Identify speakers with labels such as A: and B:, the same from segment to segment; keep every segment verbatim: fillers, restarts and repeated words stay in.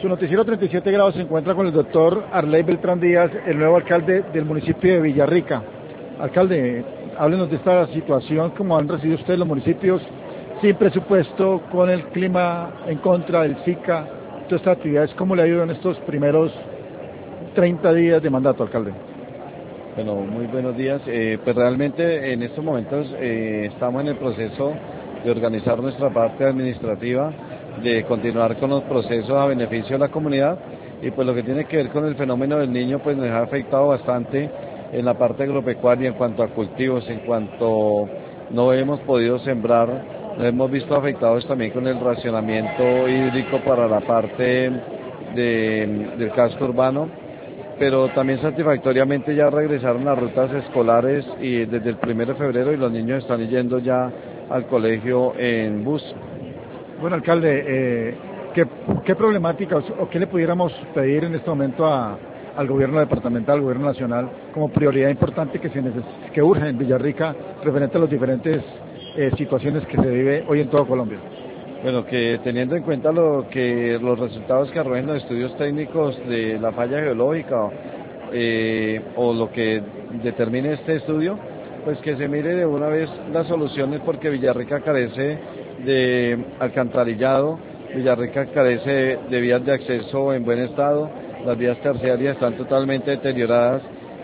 A: Su noticiero treinta y siete grados se encuentra con el doctor Arley Beltrán Díaz, el nuevo alcalde del municipio de Villarrica. Alcalde, háblenos de esta situación, cómo han recibido ustedes los municipios sin presupuesto, con el clima en contra del Zika, todas estas actividades, ¿cómo le ha ido en estos primeros treinta días de mandato, alcalde?
B: Bueno, muy buenos días. Eh, pues realmente en estos momentos eh, estamos en el proceso de organizar nuestra parte administrativa, de continuar con los procesos a beneficio de la comunidad, y pues lo que tiene que ver con el fenómeno del niño pues nos ha afectado bastante en la parte agropecuaria en cuanto a cultivos, en cuanto no hemos podido sembrar, nos hemos visto afectados también con el racionamiento hídrico para la parte de, del casco urbano, pero también satisfactoriamente ya regresaron las rutas escolares y desde el primero de febrero y los niños están yendo ya al colegio en bus.
A: Bueno, alcalde, eh, ¿qué, qué problemática o qué le pudiéramos pedir en este momento a, al gobierno departamental, al gobierno nacional, como prioridad importante que se neces que urge en Villarrica referente a las diferentes eh, situaciones que se vive hoy en toda Colombia?
B: Bueno, que teniendo en cuenta lo que los resultados que arrojen los estudios técnicos de la falla geológica eh, o lo que determine este estudio, pues que se mire de una vez las soluciones, porque Villarrica carece de alcantarillado, Villarrica carece de vías de acceso en buen estado, las vías terciarias están totalmente deterioradas,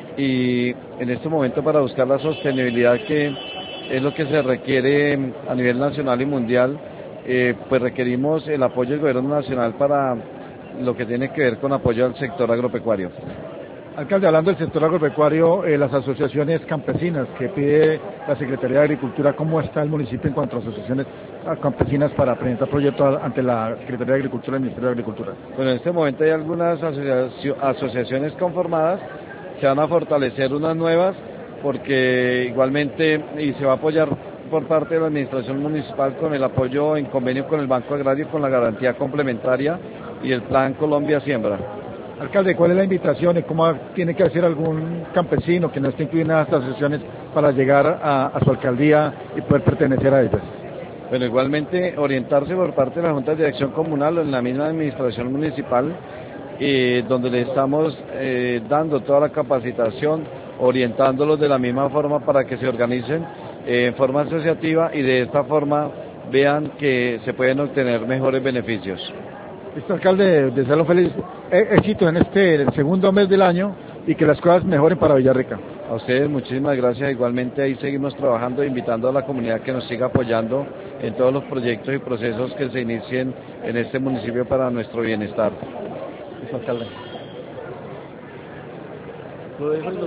B: y en este momento, para buscar la sostenibilidad, que es lo que se requiere a nivel nacional y mundial, eh, pues requerimos el apoyo del gobierno nacional para lo que tiene que ver con apoyo al sector agropecuario.
A: Alcalde, hablando del sector agropecuario, eh, las asociaciones campesinas que pide la Secretaría de Agricultura, ¿cómo está el municipio en cuanto a asociaciones campesinas para presentar proyectos ante la Secretaría de Agricultura y el Ministerio de Agricultura?
B: Bueno, en este momento hay algunas asocia asociaciones conformadas, se van a fortalecer unas nuevas, porque igualmente y se va a apoyar por parte de la administración municipal con el apoyo en convenio con el Banco Agrario, con la garantía complementaria y el Plan Colombia Siembra.
A: Alcalde, ¿cuál es la invitación y cómo tiene que hacer algún campesino que no esté incluido en estas asociaciones para llegar a, a su alcaldía y poder pertenecer a ellas?
B: Bueno, igualmente orientarse por parte de la Junta de Dirección Comunal o en la misma administración municipal, eh, donde le estamos eh, dando toda la capacitación, orientándolos de la misma forma para que se organicen eh, en forma asociativa y de esta forma vean que se pueden obtener mejores beneficios.
A: Listo, alcalde, desearle feliz éxito en este el segundo mes del año y que las cosas mejoren para Villarrica.
B: A ustedes muchísimas gracias, igualmente ahí seguimos trabajando, invitando a la comunidad que nos siga apoyando en todos los proyectos y procesos que se inicien en este municipio para nuestro bienestar.
A: Listo, alcalde.